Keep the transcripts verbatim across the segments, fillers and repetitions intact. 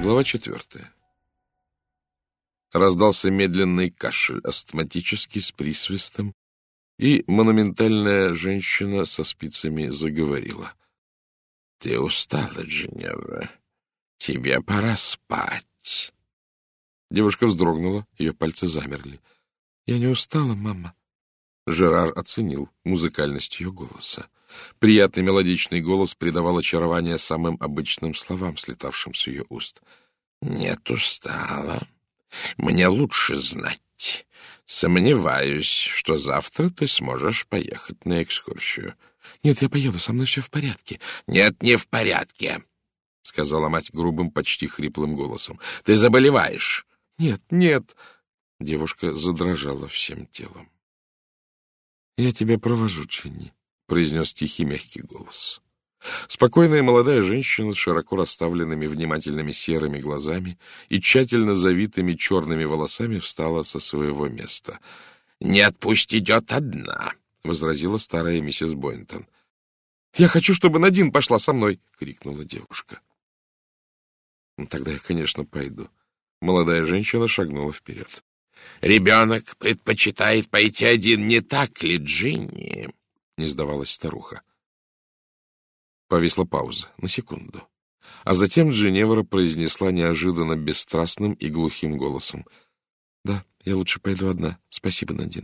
Глава четвертая. Раздался медленный кашель, астматический, с присвистом, и монументальная женщина со спицами заговорила. — Ты устала, Джиневра. Тебе пора спать. Девушка вздрогнула, ее пальцы замерли. — Я не устала, мама. Жерар оценил музыкальность ее голоса. Приятный мелодичный голос придавал очарование самым обычным словам, слетавшим с ее уст. — Нет, устала. Мне лучше знать. Сомневаюсь, что завтра ты сможешь поехать на экскурсию. — Нет, я поеду, со мной все в порядке. — Нет, не в порядке, — сказала мать грубым, почти хриплым голосом. — Ты заболеваешь. — Нет, нет. Девушка задрожала всем телом. — Я тебя провожу, Джинни, — произнес тихий мягкий голос. Спокойная молодая женщина с широко расставленными внимательными серыми глазами и тщательно завитыми черными волосами встала со своего места. — Нет, пусть идет одна, — возразила старая миссис Бойнтон. — Я хочу, чтобы Надин пошла со мной, — крикнула девушка. — Тогда я, конечно, пойду. Молодая женщина шагнула вперед. — Ребенок предпочитает пойти один, не так ли, Джинни? — не сдавалась старуха. Повисла пауза на секунду. А затем Джиневра произнесла неожиданно бесстрастным и глухим голосом. — Да, я лучше пойду одна. Спасибо, Надин.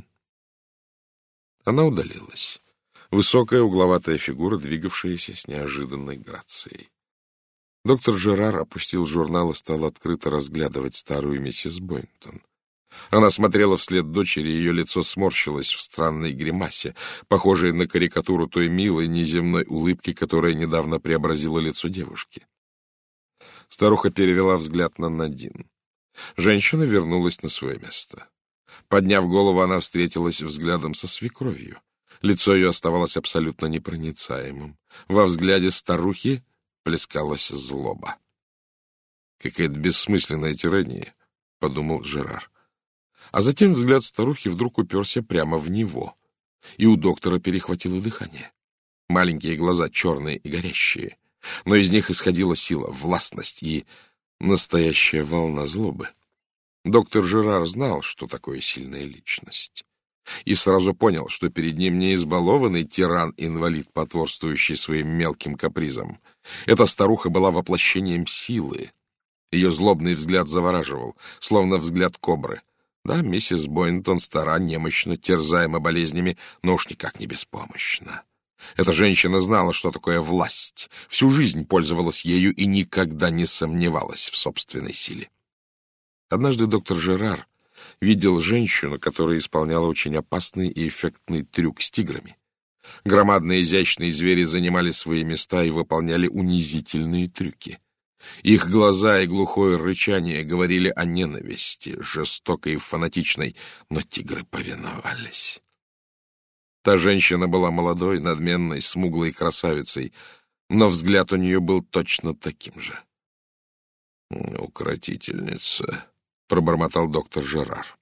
Она удалилась. Высокая угловатая фигура, двигавшаяся с неожиданной грацией. Доктор Жерар опустил журнал и стал открыто разглядывать старую миссис Бойнтон. Она смотрела вслед дочери, ее лицо сморщилось в странной гримасе, похожей на карикатуру той милой неземной улыбки, которая недавно преобразила лицо девушки. Старуха перевела взгляд на Надин. Женщина вернулась на свое место. Подняв голову, она встретилась взглядом со свекровью. Лицо ее оставалось абсолютно непроницаемым. Во взгляде старухи плескалась злоба. — Какая-то бессмысленная тирания, — подумал Жерар. А затем взгляд старухи вдруг уперся прямо в него, и у доктора перехватило дыхание. Маленькие глаза черные и горящие, но из них исходила сила, властность и настоящая волна злобы. Доктор Жерар знал, что такое сильная личность, и сразу понял, что перед ним не избалованный тиран-инвалид, потворствующий своим мелким капризам. Эта старуха была воплощением силы. Ее злобный взгляд завораживал, словно взгляд кобры. Да, миссис Бойнтон стара, немощна, терзаема болезнями, но уж никак не беспомощна. Эта женщина знала, что такое власть, всю жизнь пользовалась ею и никогда не сомневалась в собственной силе. Однажды доктор Жерар видел женщину, которая исполняла очень опасный и эффектный трюк с тиграми. Громадные изящные звери занимали свои места и выполняли унизительные трюки. Их глаза и глухое рычание говорили о ненависти, жестокой и фанатичной, но тигры повиновались. Та женщина была молодой, надменной, смуглой красавицей, но взгляд у нее был точно таким же. — Укротительница, — пробормотал доктор Жерар.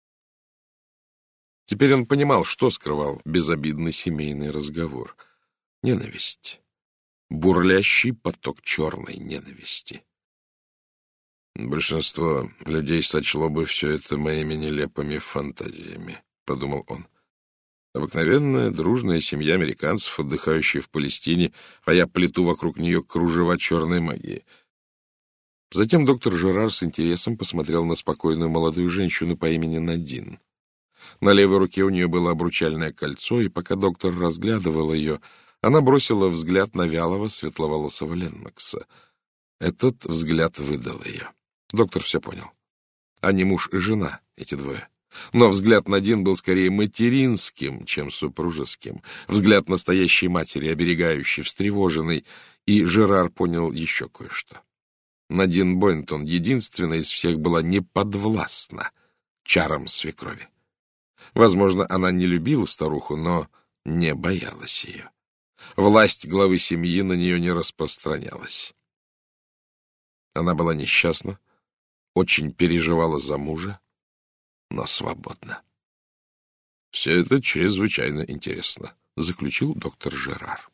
Теперь он понимал, что скрывал безобидный семейный разговор. Ненависть. Бурлящий поток черной ненависти. «Большинство людей сочло бы все это моими нелепыми фантазиями», — подумал он. «Обыкновенная дружная семья американцев, отдыхающая в Палестине, а я плету вокруг нее кружева черной магии». Затем доктор Жерар с интересом посмотрел на спокойную молодую женщину по имени Надин. На левой руке у нее было обручальное кольцо, и пока доктор разглядывал ее, она бросила взгляд на вялого светловолосого Леннокса. Этот взгляд выдал ее. Доктор все понял. Они муж и жена, эти двое. Но взгляд Надин был скорее материнским, чем супружеским. Взгляд настоящей матери, оберегающей, встревоженной. И Жерар понял еще кое-что. Надин Бойнтон, единственная из всех, была неподвластна чарам свекрови. Возможно, она не любила старуху, но не боялась ее. Власть главы семьи на нее не распространялась. Она была несчастна, очень переживала за мужа, но свободна. — Все это чрезвычайно интересно, — заключил доктор Жерар.